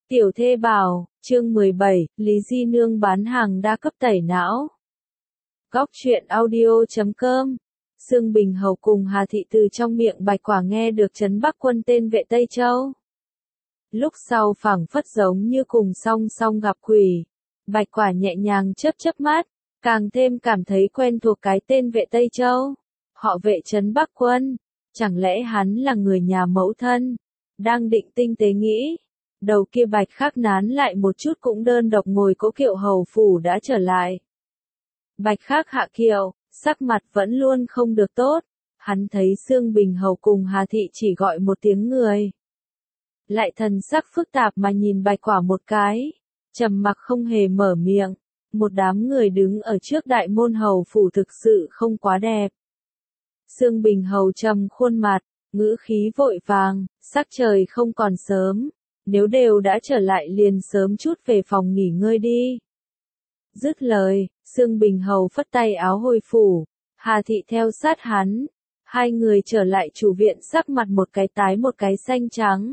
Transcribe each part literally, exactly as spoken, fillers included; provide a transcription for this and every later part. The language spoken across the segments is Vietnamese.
Tiểu thê bảo, chương mười bảy, Lý Di Nương bán hàng đa cấp tẩy não. Góc truyện audio chấm com. Sương Bình Hầu cùng Hà Thị từ trong miệng Bạch Quả nghe được Trấn Bắc Quân tên vệ Tây Châu. Lúc sau phảng phất giống như cùng song song gặp quỷ. Bạch Quả nhẹ nhàng chớp chớp mắt, càng thêm cảm thấy quen thuộc cái tên vệ Tây Châu. Họ vệ Trấn Bắc Quân, chẳng lẽ hắn là người nhà mẫu thân? Đang định tinh tế nghĩ, đầu kia Bạch Khắc nán lại một chút cũng đơn độc ngồi cỗ kiệu hầu phủ đã trở lại. Bạch Khắc hạ kiệu, sắc mặt vẫn luôn không được tốt, hắn thấy Sương Bình Hầu cùng Hà Thị chỉ gọi một tiếng người. Lại thần sắc phức tạp mà nhìn Bạch Quả một cái, trầm mặc không hề mở miệng, một đám người đứng ở trước đại môn hầu phủ thực sự không quá đẹp. Sương Bình Hầu trầm khuôn mặt, ngữ khí vội vàng, sắc trời không còn sớm, nếu đều đã trở lại liền sớm chút về phòng nghỉ ngơi đi. Dứt lời, Sương Bình Hầu phất tay áo hồi phủ, Hà Thị theo sát hắn, hai người trở lại chủ viện sắc mặt một cái tái một cái xanh trắng.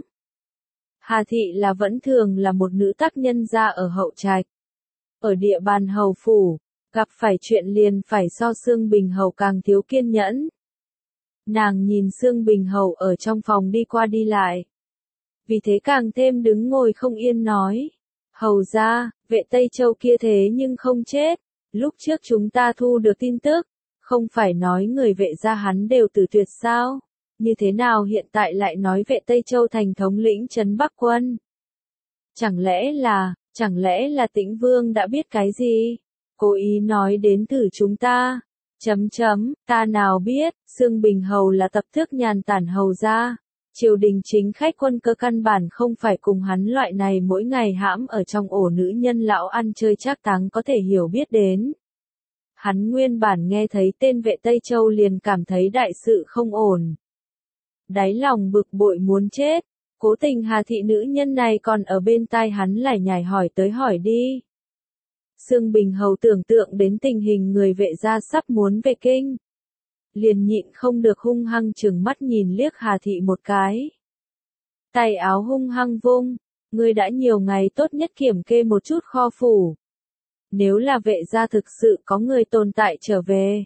Hà Thị là vẫn thường là một nữ tác nhân gia ở hậu trạch. Ở địa bàn hầu phủ, gặp phải chuyện liền phải so Sương Bình Hầu càng thiếu kiên nhẫn. Nàng nhìn Sương Bình Hầu ở trong phòng đi qua đi lại. Vì thế càng thêm đứng ngồi không yên nói. Hầu ra, vệ Tây Châu kia thế nhưng không chết. Lúc trước chúng ta thu được tin tức, không phải nói người vệ gia hắn đều tử tuyệt sao? Như thế nào hiện tại lại nói vệ Tây Châu thành thống lĩnh Trấn Bắc Quân? Chẳng lẽ là, chẳng lẽ là Tĩnh Vương đã biết cái gì? Cố ý nói đến thử chúng ta. Chấm chấm, ta nào biết, Sương Bình Hầu là tập thức nhàn tản hầu gia. Triều đình chính khách quân cơ căn bản không phải cùng hắn loại này mỗi ngày hãm ở trong ổ nữ nhân lão ăn chơi trác táng có thể hiểu biết đến. Hắn nguyên bản nghe thấy tên vệ Tây Châu liền cảm thấy đại sự không ổn. Đáy lòng bực bội muốn chết, cố tình Hà Thị nữ nhân này còn ở bên tai hắn lải nhải hỏi tới hỏi đi. Sương Bình Hầu tưởng tượng đến tình hình người vệ gia sắp muốn về kinh. Liền nhịn không được hung hăng trừng mắt nhìn liếc Hà Thị một cái. Tay áo hung hăng vung, ngươi đã nhiều ngày tốt nhất kiểm kê một chút kho phủ. Nếu là vệ gia thực sự có người tồn tại trở về.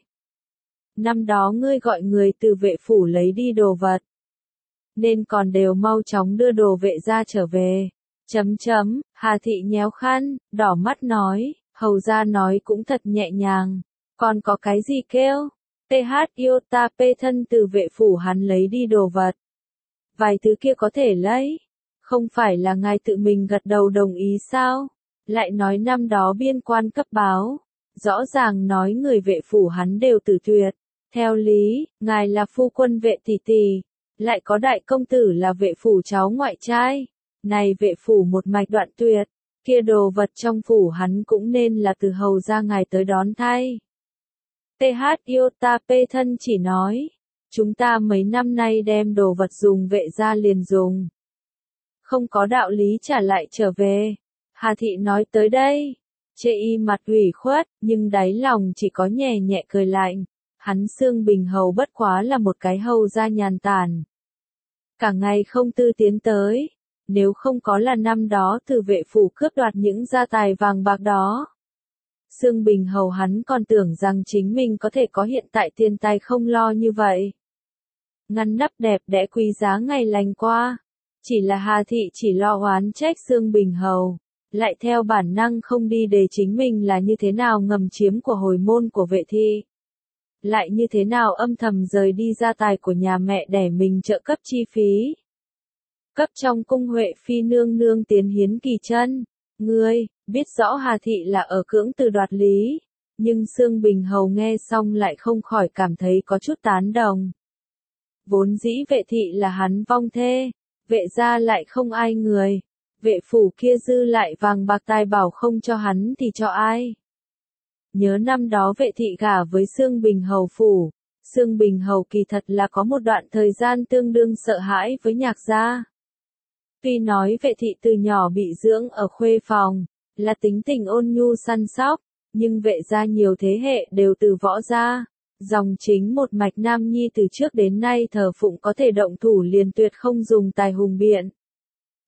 Năm đó ngươi gọi người từ vệ phủ lấy đi đồ vật. Nên còn đều mau chóng đưa đồ vệ gia trở về. Chấm chấm, Hà Thị nhéo khăn, đỏ mắt nói, hầu gia nói cũng thật nhẹ nhàng. Còn có cái gì kêu? tê hát iota p thân từ vệ phủ hắn lấy đi đồ vật. Vài thứ kia có thể lấy. Không phải là ngài tự mình gật đầu đồng ý sao? Lại nói năm đó biên quan cấp báo. Rõ ràng nói người vệ phủ hắn đều tử tuyệt. Theo lý, ngài là phu quân vệ tỷ tỷ. Lại có đại công tử là vệ phủ cháu ngoại trai. Này vệ phủ một mạch đoạn tuyệt. Kia đồ vật trong phủ hắn cũng nên là từ hầu ra ngài tới đón thay. tê hát iota p thân chỉ nói, chúng ta mấy năm nay đem đồ vật dùng vệ gia liền dùng. Không có đạo lý trả lại trở về. Hà Thị nói tới đây, chê y mặt ủy khuất, nhưng đáy lòng chỉ có nhẹ nhẹ cười lạnh. Hắn Sương Bình Hầu bất quá là một cái hầu gia nhàn tản. Cả ngày không tư tiến tới, nếu không có là năm đó từ vệ phủ cướp đoạt những gia tài vàng bạc đó. Sương Bình Hầu hắn còn tưởng rằng chính mình có thể có hiện tại tiền tài không lo như vậy. Ngăn nắp đẹp đẽ quý giá ngày lành qua. Chỉ là Hà Thị chỉ lo oán trách Sương Bình Hầu. Lại theo bản năng không đi để chính mình là như thế nào ngầm chiếm của hồi môn của vệ thị. Lại như thế nào âm thầm rời đi gia tài của nhà mẹ để mình trợ cấp chi phí. Cấp trong cung Huệ Phi nương nương tiến hiến kỳ chân. Ngươi, biết rõ Hà Thị là ở cưỡng từ đoạt lý, nhưng Sương Bình Hầu nghe xong lại không khỏi cảm thấy có chút tán đồng. Vốn dĩ vệ thị là hắn vong thê, vệ gia lại không ai người, vệ phủ kia dư lại vàng bạc tài bảo không cho hắn thì cho ai. Nhớ năm đó vệ thị gả với Sương Bình Hầu phủ, Sương Bình Hầu kỳ thật là có một đoạn thời gian tương đương sợ hãi với Nhạc gia. Tuy nói vệ thị từ nhỏ bị dưỡng ở khuê phòng, là tính tình ôn nhu săn sóc, nhưng vệ gia nhiều thế hệ đều từ võ gia, dòng chính một mạch nam nhi từ trước đến nay thờ phụng có thể động thủ liền tuyệt không dùng tài hùng biện.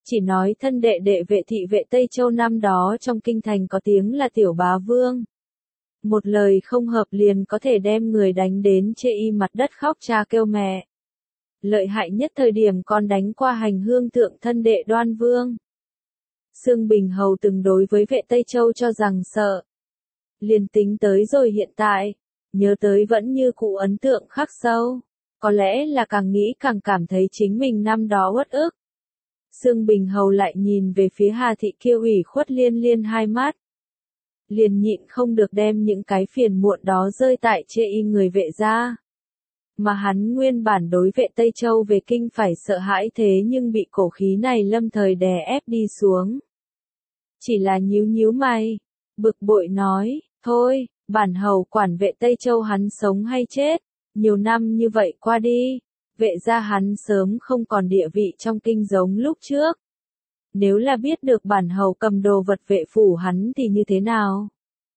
Chỉ nói thân đệ đệ vệ thị vệ Tây Châu năm đó trong kinh thành có tiếng là tiểu bá vương. Một lời không hợp liền có thể đem người đánh đến chê y mặt đất khóc cha kêu mẹ. Lợi hại nhất thời điểm còn đánh qua hành hương thượng thân đệ Đoan Vương. Xương Bình Hầu từng đối với vệ Tây Châu cho rằng sợ. Liền tính tới rồi hiện tại, nhớ tới vẫn như cụ ấn tượng khắc sâu. Có lẽ là càng nghĩ càng cảm thấy chính mình năm đó uất ức. Xương Bình Hầu lại nhìn về phía Hà Thị kia ủy khuất liên liên hai mắt. Liền nhịn không được đem những cái phiền muộn đó rơi tại chê y người vệ gia. Mà hắn nguyên bản đối vệ Tây Châu về kinh phải sợ hãi thế nhưng bị cổ khí này lâm thời đè ép đi xuống. Chỉ là nhíu nhíu mày, bực bội nói, thôi, bản hầu quản vệ Tây Châu hắn sống hay chết, nhiều năm như vậy qua đi, vệ gia hắn sớm không còn địa vị trong kinh giống lúc trước. Nếu là biết được bản hầu cầm đồ vật vệ phủ hắn thì như thế nào?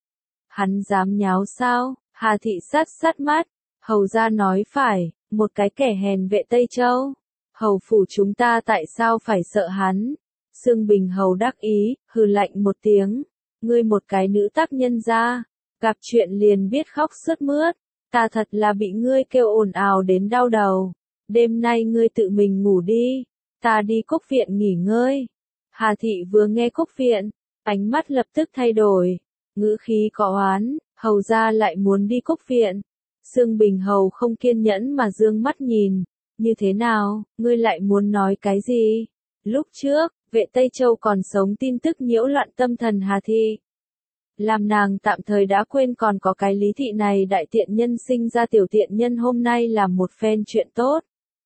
Hắn dám nháo sao? Hà Thị sát sát mắt, hầu gia nói phải, một cái kẻ hèn vệ Tây Châu. Hầu phủ chúng ta tại sao phải sợ hắn? Xương Bình Hầu đắc ý, hừ lạnh một tiếng, ngươi một cái nữ tác nhân ra, gặp chuyện liền biết khóc sướt mướt, ta thật là bị ngươi kêu ồn ào đến đau đầu. Đêm nay ngươi tự mình ngủ đi, ta đi Cúc viện nghỉ ngơi. Hà Thị vừa nghe Cúc viện, ánh mắt lập tức thay đổi, ngữ khí có oán, hầu gia lại muốn đi Cúc viện. Xương Bình Hầu không kiên nhẫn mà dương mắt nhìn, như thế nào, ngươi lại muốn nói cái gì? Lúc trước, vệ Tây Châu còn sống tin tức nhiễu loạn tâm thần Hà Thị. Làm nàng tạm thời đã quên còn có cái Lý Thị này đại tiện nhân sinh ra tiểu tiện nhân hôm nay làm một phen chuyện tốt.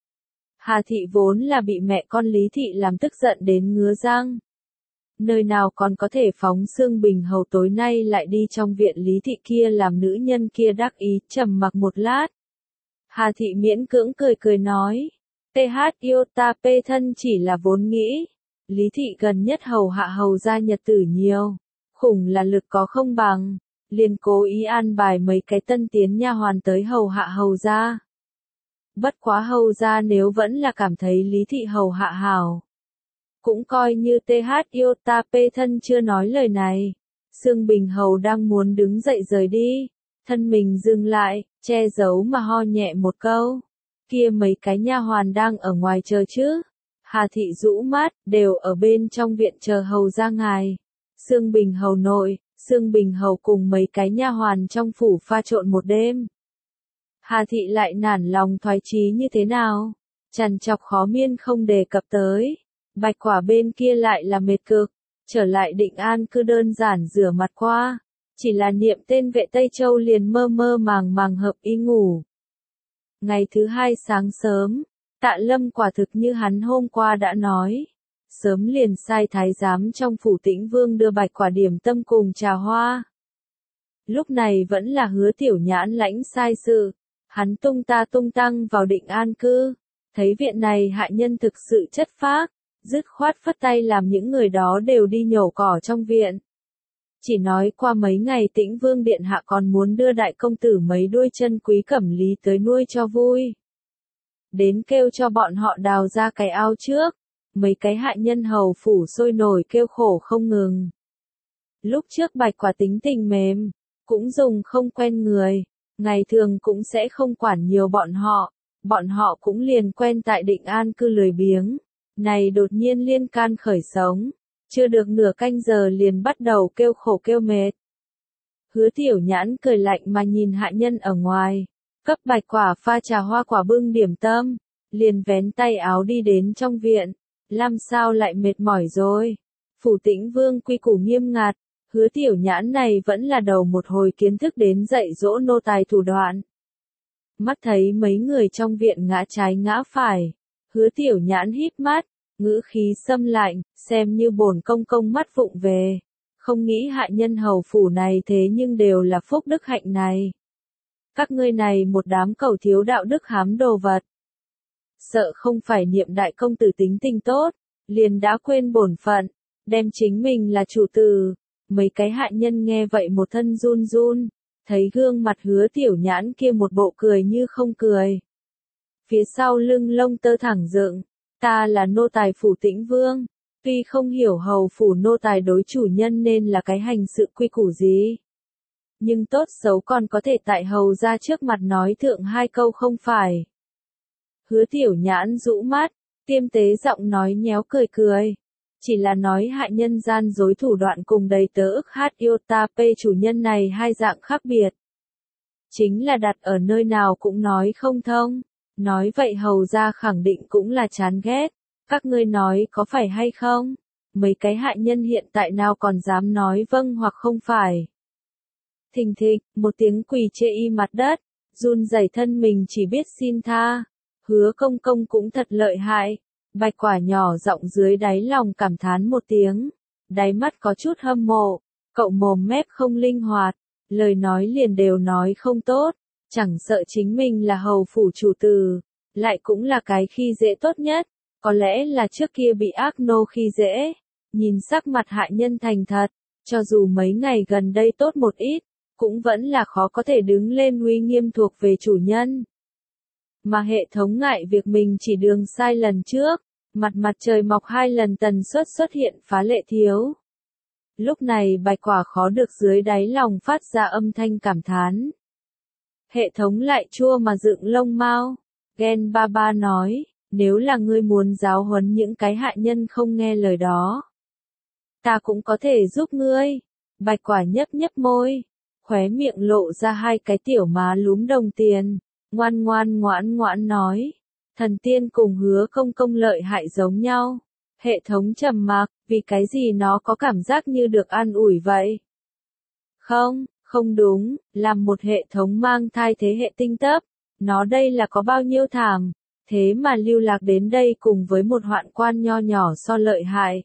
Hà Thị vốn là bị mẹ con Lý Thị làm tức giận đến ngứa răng. Nơi nào còn có thể phóng Xương Bình Hầu tối nay lại đi trong viện Lý Thị kia làm nữ nhân kia đắc ý, trầm mặc một lát. Hà Thị miễn cưỡng cười cười nói, tê hát yêu ta pê thân chỉ là vốn nghĩ. Lý Thị gần nhất hầu hạ hầu gia nhật tử nhiều, khủng là lực có không bằng, liền cố ý an bài mấy cái tân tiến nha hoàn tới hầu hạ hầu gia. Bất quá hầu gia nếu vẫn là cảm thấy Lý Thị hầu hạ hảo, cũng coi như tê hát yêu ta pê thân chưa nói lời này. Xương Bình Hầu đang muốn đứng dậy rời đi, thân mình dừng lại, che giấu mà ho nhẹ một câu, kia mấy cái nha hoàn đang ở ngoài chờ chứ. Hà Thị rũ mắt, đều ở bên trong viện chờ hầu gia ngài. Xương Bình Hầu nội, Xương Bình Hầu cùng mấy cái nha hoàn trong phủ pha trộn một đêm. Hà Thị lại nản lòng thoái chí như thế nào? Trằn trọc khó miên không đề cập tới. Bạch Quả bên kia lại là mệt cực, trở lại Định An cứ đơn giản rửa mặt qua, chỉ là niệm tên vệ Tây Châu liền mơ mơ màng màng hợp ý ngủ. Ngày thứ hai sáng sớm, Tạ Lâm quả thực như hắn hôm qua đã nói, sớm liền sai thái giám trong phủ Tĩnh Vương đưa Bạch Quả điểm tâm cùng trà hoa. Lúc này vẫn là Hứa Tiểu Nhãn lãnh sai sự, hắn tung ta tung tăng vào Định An cư, thấy viện này hạ nhân thực sự chất phác, dứt khoát phất tay làm những người đó đều đi nhổ cỏ trong viện. Chỉ nói qua mấy ngày Tĩnh Vương điện hạ còn muốn đưa đại công tử mấy đuôi chân quý cẩm lý tới nuôi cho vui. Đến kêu cho bọn họ đào ra cái ao trước, mấy cái hạ nhân hầu phủ sôi nổi kêu khổ không ngừng. Lúc trước Bạch Quả tính tình mềm, cũng dùng không quen người, ngày thường cũng sẽ không quản nhiều bọn họ, bọn họ cũng liền quen tại Định An cư lười biếng. Này đột nhiên liên can khởi sống, chưa được nửa canh giờ liền bắt đầu kêu khổ kêu mệt. Hứa Tiểu Nhãn cười lạnh mà nhìn hạ nhân ở ngoài, cấp Bạch Quả pha trà hoa quả bưng điểm tâm, liền vén tay áo đi đến trong viện, làm sao lại mệt mỏi rồi. Phủ Tĩnh Vương quy củ nghiêm ngặt, Hứa Tiểu Nhãn này vẫn là đầu một hồi kiến thức đến dạy dỗ nô tài thủ đoạn. Mắt thấy mấy người trong viện ngã trái ngã phải, Hứa Tiểu Nhãn híp mắt, ngữ khí xâm lạnh, xem như bổn công công mắt vụng về, không nghĩ hạ nhân hầu phủ này thế nhưng đều là phúc đức hạnh này. Các ngươi này một đám cẩu thiếu đạo đức hám đồ vật. Sợ không phải niệm đại công tử tính tình tốt, liền đã quên bổn phận, đem chính mình là chủ tử. Mấy cái hạ nhân nghe vậy một thân run run, thấy gương mặt Hứa Tiểu Nhãn kia một bộ cười như không cười. Phía sau lưng lông tơ thẳng dựng, ta là nô tài phủ Tĩnh Vương, Tuy không hiểu hầu phủ nô tài đối chủ nhân nên là cái hành sự quy củ gì. Nhưng tốt xấu còn có thể tại hầu ra trước mặt nói thượng hai câu không phải. Hứa tiểu nhãn rũ mắt, tiêm tế giọng nói nhéo cười cười. Chỉ là nói hại nhân gian dối thủ đoạn cùng đầy tớ ức hát yêu ta pê chủ nhân này hai dạng khác biệt. Chính là đặt ở nơi nào cũng nói không thông. Nói vậy hầu ra khẳng định cũng là chán ghét. Các ngươi nói có phải hay không? Mấy cái hại nhân hiện tại nào còn dám nói vâng hoặc không phải. Thình thịch, một tiếng quỳ chê y mặt đất, run rẩy thân mình chỉ biết xin tha. Hứa công công cũng thật lợi hại. Bạch quả nhỏ giọng dưới đáy lòng cảm thán một tiếng. Đáy mắt có chút hâm mộ. Cậu mồm mép không linh hoạt. Lời nói liền đều nói không tốt. Chẳng sợ chính mình là hầu phủ chủ tử. Lại cũng là cái khi dễ tốt nhất. Có lẽ là trước kia bị ác nô khi dễ. Nhìn sắc mặt hại nhân thành thật. Cho dù mấy ngày gần đây tốt một ít. Cũng vẫn là khó có thể đứng lên uy nghiêm thuộc về chủ nhân. Mà hệ thống ngại việc mình chỉ đường sai lần trước, mặt mặt trời mọc hai lần tần suất xuất hiện phá lệ thiếu. Lúc này bạch quả khó được dưới đáy lòng phát ra âm thanh cảm thán. Hệ thống lại chua mà dựng lông mao. Ghen ba ba nói, nếu là ngươi muốn giáo huấn những cái hại nhân không nghe lời đó. Ta cũng có thể giúp ngươi. Bạch quả nhấp nhấp môi. Khóe miệng lộ ra hai cái tiểu má lúm đồng tiền. Ngoan ngoan ngoãn ngoãn nói. Thần tiên cùng hứa công công lợi hại giống nhau. Hệ thống trầm mặc, vì cái gì nó có cảm giác như được an ủi vậy? Không, không đúng, làm một hệ thống mang thai thế hệ tinh tấp. Nó đây là có bao nhiêu thảm. Thế mà lưu lạc đến đây cùng với một hoạn quan nho nhỏ so lợi hại.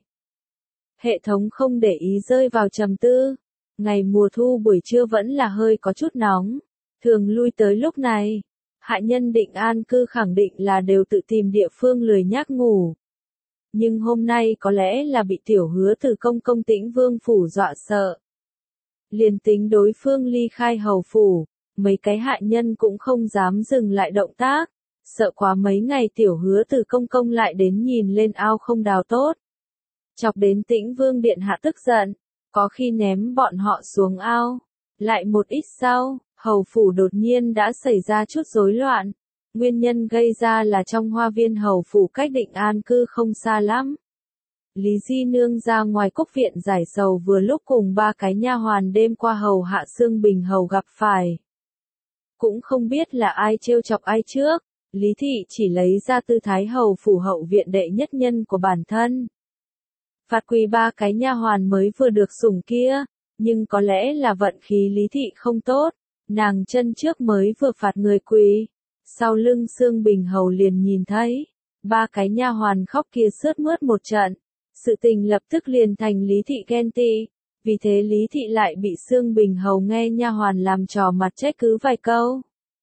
Hệ thống không để ý rơi vào trầm tư. Ngày mùa thu buổi trưa vẫn là hơi có chút nóng. Thường lui tới lúc này. Hại nhân định an cư khẳng định là đều tự tìm địa phương lười nhác ngủ. Nhưng hôm nay có lẽ là bị tiểu hứa từ công công Tĩnh Vương phủ dọa sợ. Liền tính đối phương ly khai hầu phủ, mấy cái hại nhân cũng không dám dừng lại động tác. Sợ quá mấy ngày tiểu hứa từ công công lại đến nhìn lên ao không đào tốt. Chọc đến Tĩnh Vương điện hạ tức giận, có khi ném bọn họ xuống ao. Lại một ít sau, hầu phủ đột nhiên đã xảy ra chút rối loạn. Nguyên nhân gây ra là trong hoa viên hầu phủ cách định an cư không xa lắm. Lý Di Nương ra ngoài cúc viện giải sầu vừa lúc cùng ba cái nha hoàn đêm qua hầu hạ Sương Bình hầu gặp phải. Cũng không biết là ai trêu chọc ai trước, Lý Thị chỉ lấy ra tư thái hầu phủ hậu viện đệ nhất nhân của bản thân. Phạt quỳ ba cái nha hoàn mới vừa được sủng kia, nhưng có lẽ là vận khí Lý Thị không tốt, nàng chân trước mới vừa phạt người quỳ. Sau lưng Sương Bình hầu liền nhìn thấy, ba cái nha hoàn khóc kia sướt mướt một trận, sự tình lập tức liền thành Lý Thị ghen tị, vì thế Lý Thị lại bị Sương Bình hầu nghe nha hoàn làm trò mặt trách cứ vài câu.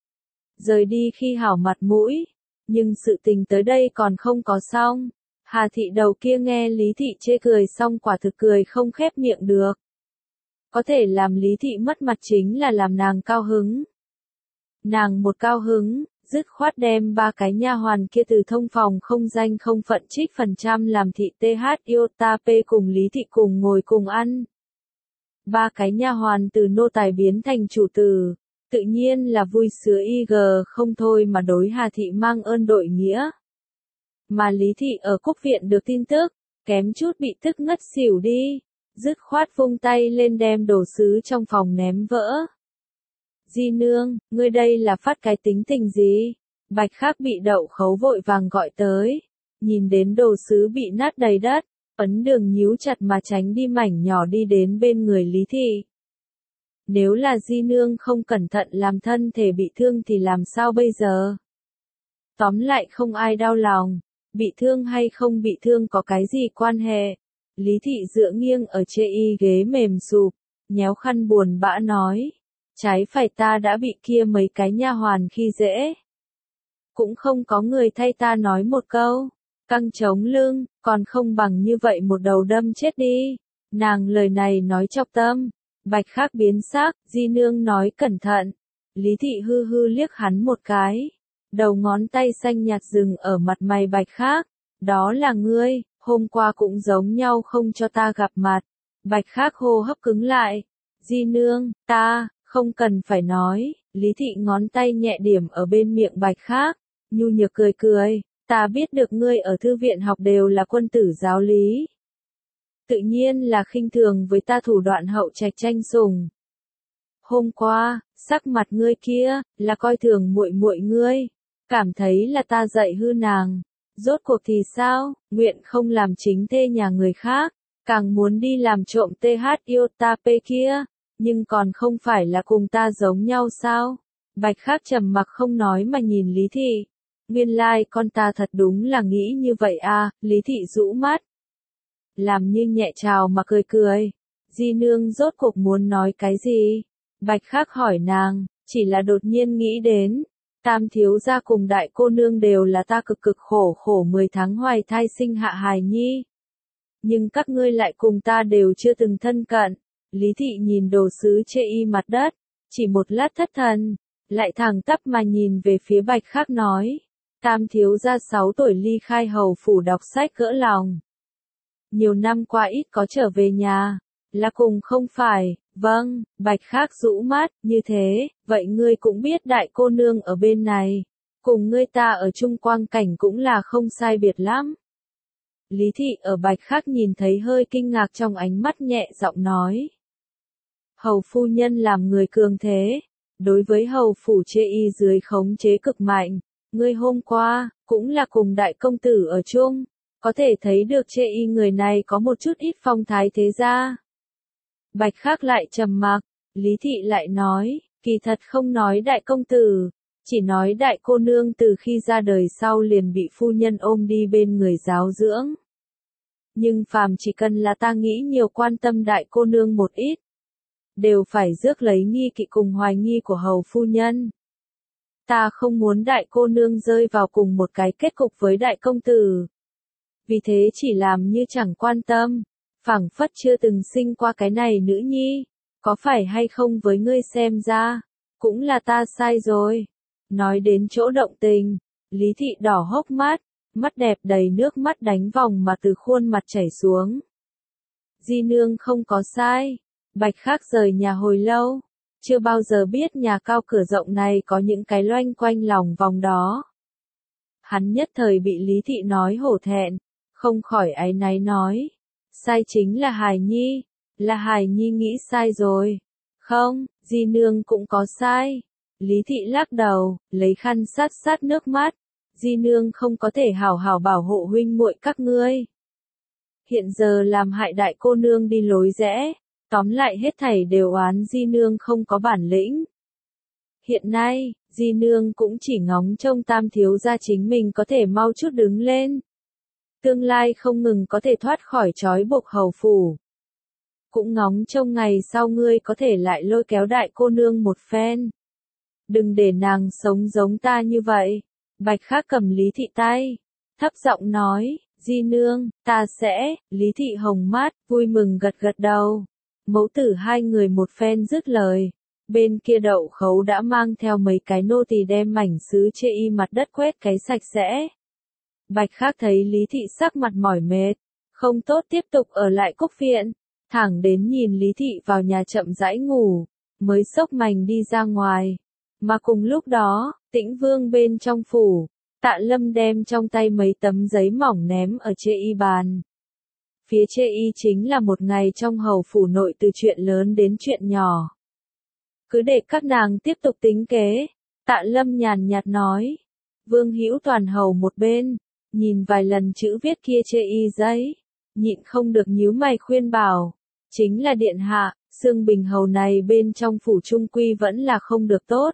Rời đi khi hảo mặt mũi, nhưng sự tình tới đây còn không có xong. Hà Thị đầu kia nghe Lý Thị chê cười xong quả thực cười không khép miệng được. Có thể làm Lý Thị mất mặt chính là làm nàng cao hứng. Nàng một cao hứng, dứt khoát đem ba cái nha hoàn kia từ thông phòng không danh không phận trích phần trăm làm thị tê hát iota p cùng Lý Thị cùng ngồi cùng ăn. Ba cái nha hoàn từ nô tài biến thành chủ tử, tự nhiên là vui sướng y gờ không thôi mà đối Hà Thị mang ơn đội nghĩa. Mà Lý Thị ở Cúc Viện được tin tức, kém chút bị tức ngất xỉu đi, dứt khoát vung tay lên đem đồ sứ trong phòng ném vỡ. Di Nương, ngươi đây là phát cái tính tình gì? Bạch Khắc bị đậu khấu vội vàng gọi tới, nhìn đến đồ sứ bị nát đầy đất, ấn đường nhíu chặt mà tránh đi mảnh nhỏ đi đến bên người Lý Thị. Nếu là Di Nương không cẩn thận làm thân thể bị thương thì làm sao bây giờ? Tóm lại không ai đau lòng, bị thương hay không bị thương có cái gì quan hệ? Lý Thị dựa nghiêng ở chê y ghế mềm sụp, nhéo khăn buồn bã nói. Trái phải ta đã bị kia mấy cái nha hoàn khi dễ. Cũng không có người thay ta nói một câu. Căng chống lưng, còn không bằng như vậy một đầu đâm chết đi. Nàng lời này nói chọc tâm. Bạch Khắc biến sắc, Di Nương nói cẩn thận. Lý Thị hư hư liếc hắn một cái. Đầu ngón tay xanh nhạt dừng ở mặt mày Bạch Khắc. Đó là ngươi, Hôm qua cũng giống nhau không cho ta gặp mặt. Bạch Khắc hô hấp cứng lại. Di nương, ta, không cần phải nói, Lý Thị ngón tay nhẹ điểm ở bên miệng Bạch Khắc, nhu nhược cười cười, ta biết được ngươi ở thư viện học đều là quân tử giáo lý. Tự nhiên là khinh thường với ta thủ đoạn hậu trạch tranh sủng. Hôm qua, sắc mặt ngươi kia, là coi thường muội muội ngươi, cảm thấy là ta dạy hư nàng. Rốt cuộc thì sao, nguyện không làm chính thê nhà người khác, càng muốn đi làm trộm tê hát yêu ta pê kia, nhưng còn không phải là cùng ta giống nhau sao? Bạch Khắc trầm mặc không nói mà nhìn Lý Thị. Nguyên lai like con ta thật đúng là nghĩ như vậy à, Lý Thị rũ mắt. Làm như nhẹ chào mà cười cười. Di nương rốt cuộc muốn nói cái gì? Bạch Khắc hỏi nàng, chỉ là đột nhiên nghĩ đến. Tam thiếu gia cùng đại cô nương đều là ta cực cực khổ khổ mười tháng hoài thai sinh hạ hài nhi. Nhưng các ngươi lại cùng ta đều chưa từng thân cận. Lý Thị nhìn đồ sứ chê y mặt đất, chỉ một lát thất thần, lại thẳng tắp mà nhìn về phía Bạch Khắc nói. Tam thiếu gia sáu tuổi ly khai hầu phủ đọc sách cỡ lòng. Nhiều năm qua ít có trở về nhà, là cùng không phải, vâng, Bạch Khắc rũ mắt, như thế, vậy ngươi cũng biết đại cô nương ở bên này, cùng ngươi ta ở chung quang cảnh cũng là không sai biệt lắm. Lý Thị ở Bạch Khắc nhìn thấy hơi kinh ngạc trong ánh mắt nhẹ giọng nói. Hầu phu nhân làm người cường thế, đối với hầu phủ chê y dưới khống chế cực mạnh, ngươi hôm qua, cũng là cùng đại công tử ở chung, có thể thấy được chê y người này có một chút ít phong thái thế gia. Bạch Khắc lại trầm mặc, Lý Thị lại nói, kỳ thật không nói đại công tử, chỉ nói đại cô nương từ khi ra đời sau liền bị phu nhân ôm đi bên người giáo dưỡng. Nhưng phàm chỉ cần là ta nghĩ nhiều quan tâm đại cô nương một ít, đều phải rước lấy nghi kỵ cùng hoài nghi của hầu phu nhân. Ta không muốn đại cô nương rơi vào cùng một cái kết cục với đại công tử. Vì thế chỉ làm như chẳng quan tâm, phảng phất chưa từng sinh qua cái này nữ nhi, có phải hay không với ngươi xem ra, cũng là ta sai rồi. Nói đến chỗ động tình, Lý Thị đỏ hốc mắt, mắt đẹp đầy nước mắt đánh vòng mà từ khuôn mặt chảy xuống. Di nương không có sai, Bạch Khắc rời nhà hồi lâu, chưa bao giờ biết nhà cao cửa rộng này có những cái loanh quanh lòng vòng đó. Hắn nhất thời bị Lý Thị nói hổ thẹn, không khỏi áy náy nói. Sai chính là Hài Nhi, là Hài Nhi nghĩ sai rồi. Không, Di nương cũng có sai. Lý Thị lắc đầu, lấy khăn sát sát nước mắt. Di nương không có thể hảo hảo bảo hộ huynh muội các ngươi. Hiện giờ làm hại đại cô nương đi lối rẽ, tóm lại hết thảy đều oán Di nương không có bản lĩnh. Hiện nay, Di nương cũng chỉ ngóng trông tam thiếu gia chính mình có thể mau chút đứng lên. Tương lai không ngừng có thể thoát khỏi trói buộc hầu phủ. Cũng ngóng trông ngày sau ngươi có thể lại lôi kéo đại cô nương một phen. Đừng để nàng sống giống ta như vậy. Bạch Khắc cầm Lý Thị tay, thấp giọng nói, Di nương, ta sẽ, Lý Thị hồng mắt, vui mừng gật gật đầu. Mẫu tử hai người một phen dứt lời. Bên kia Đậu Khấu đã mang theo mấy cái nô tỳ đem mảnh sứ chê y mặt đất quét cái sạch sẽ. Bạch Khắc thấy Lý Thị sắc mặt mỏi mệt, không tốt tiếp tục ở lại cúc viện, thẳng đến nhìn Lý Thị vào nhà chậm rãi ngủ, mới xốc mành đi ra ngoài. Mà cùng lúc đó, Tĩnh Vương bên trong phủ, Tạ Lâm đem trong tay mấy tấm giấy mỏng ném ở chê y bàn. Phía chê y chính là một ngày trong hầu phủ nội từ chuyện lớn đến chuyện nhỏ. Cứ để các nàng tiếp tục tính kế, Tạ Lâm nhàn nhạt nói. Vương Hữu Toàn hầu một bên, nhìn vài lần chữ viết kia chê y giấy, nhịn không được nhíu mày khuyên bảo, chính là điện hạ, Xương Bình hầu này bên trong phủ trung quy vẫn là không được tốt.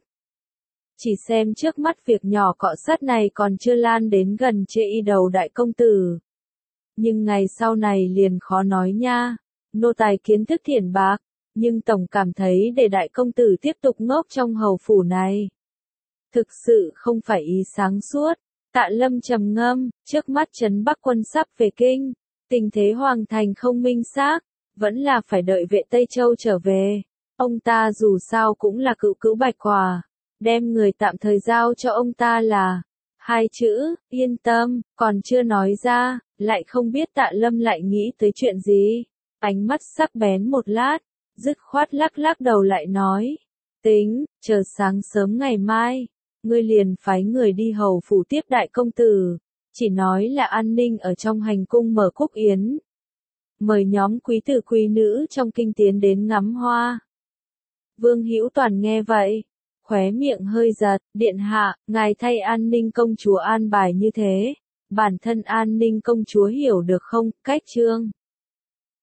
Chỉ xem trước mắt việc nhỏ cọ sát này còn chưa lan đến gần chê y đầu đại công tử. Nhưng ngày sau này liền khó nói nha, nô tài kiến thức thiển bạc, nhưng tổng cảm thấy để đại công tử tiếp tục ngốc trong hầu phủ này. Thực sự không phải ý sáng suốt. Tạ Lâm trầm ngâm, trước mắt trấn Bắc quân sắp về kinh, tình thế hoàng thành không minh xác, vẫn là phải đợi vệ Tây Châu trở về. Ông ta dù sao cũng là cựu cữu Bạch Hòa, đem người tạm thời giao cho ông ta là Hai chữ, yên tâm, còn chưa nói ra, lại không biết Tạ Lâm lại nghĩ tới chuyện gì. Ánh mắt sắc bén một lát, dứt khoát lắc lắc đầu lại nói. Tính, chờ sáng sớm ngày mai, ngươi liền phái người đi hầu phủ tiếp đại công tử, chỉ nói là an ninh ở trong hành cung mở cúc yến. Mời nhóm quý tử quý nữ trong kinh tiến đến ngắm hoa. Vương Hữu Toàn nghe vậy, khóe miệng hơi giật, điện hạ, ngài thay an ninh công chúa an bài như thế, bản thân an ninh công chúa hiểu được không, cách chương.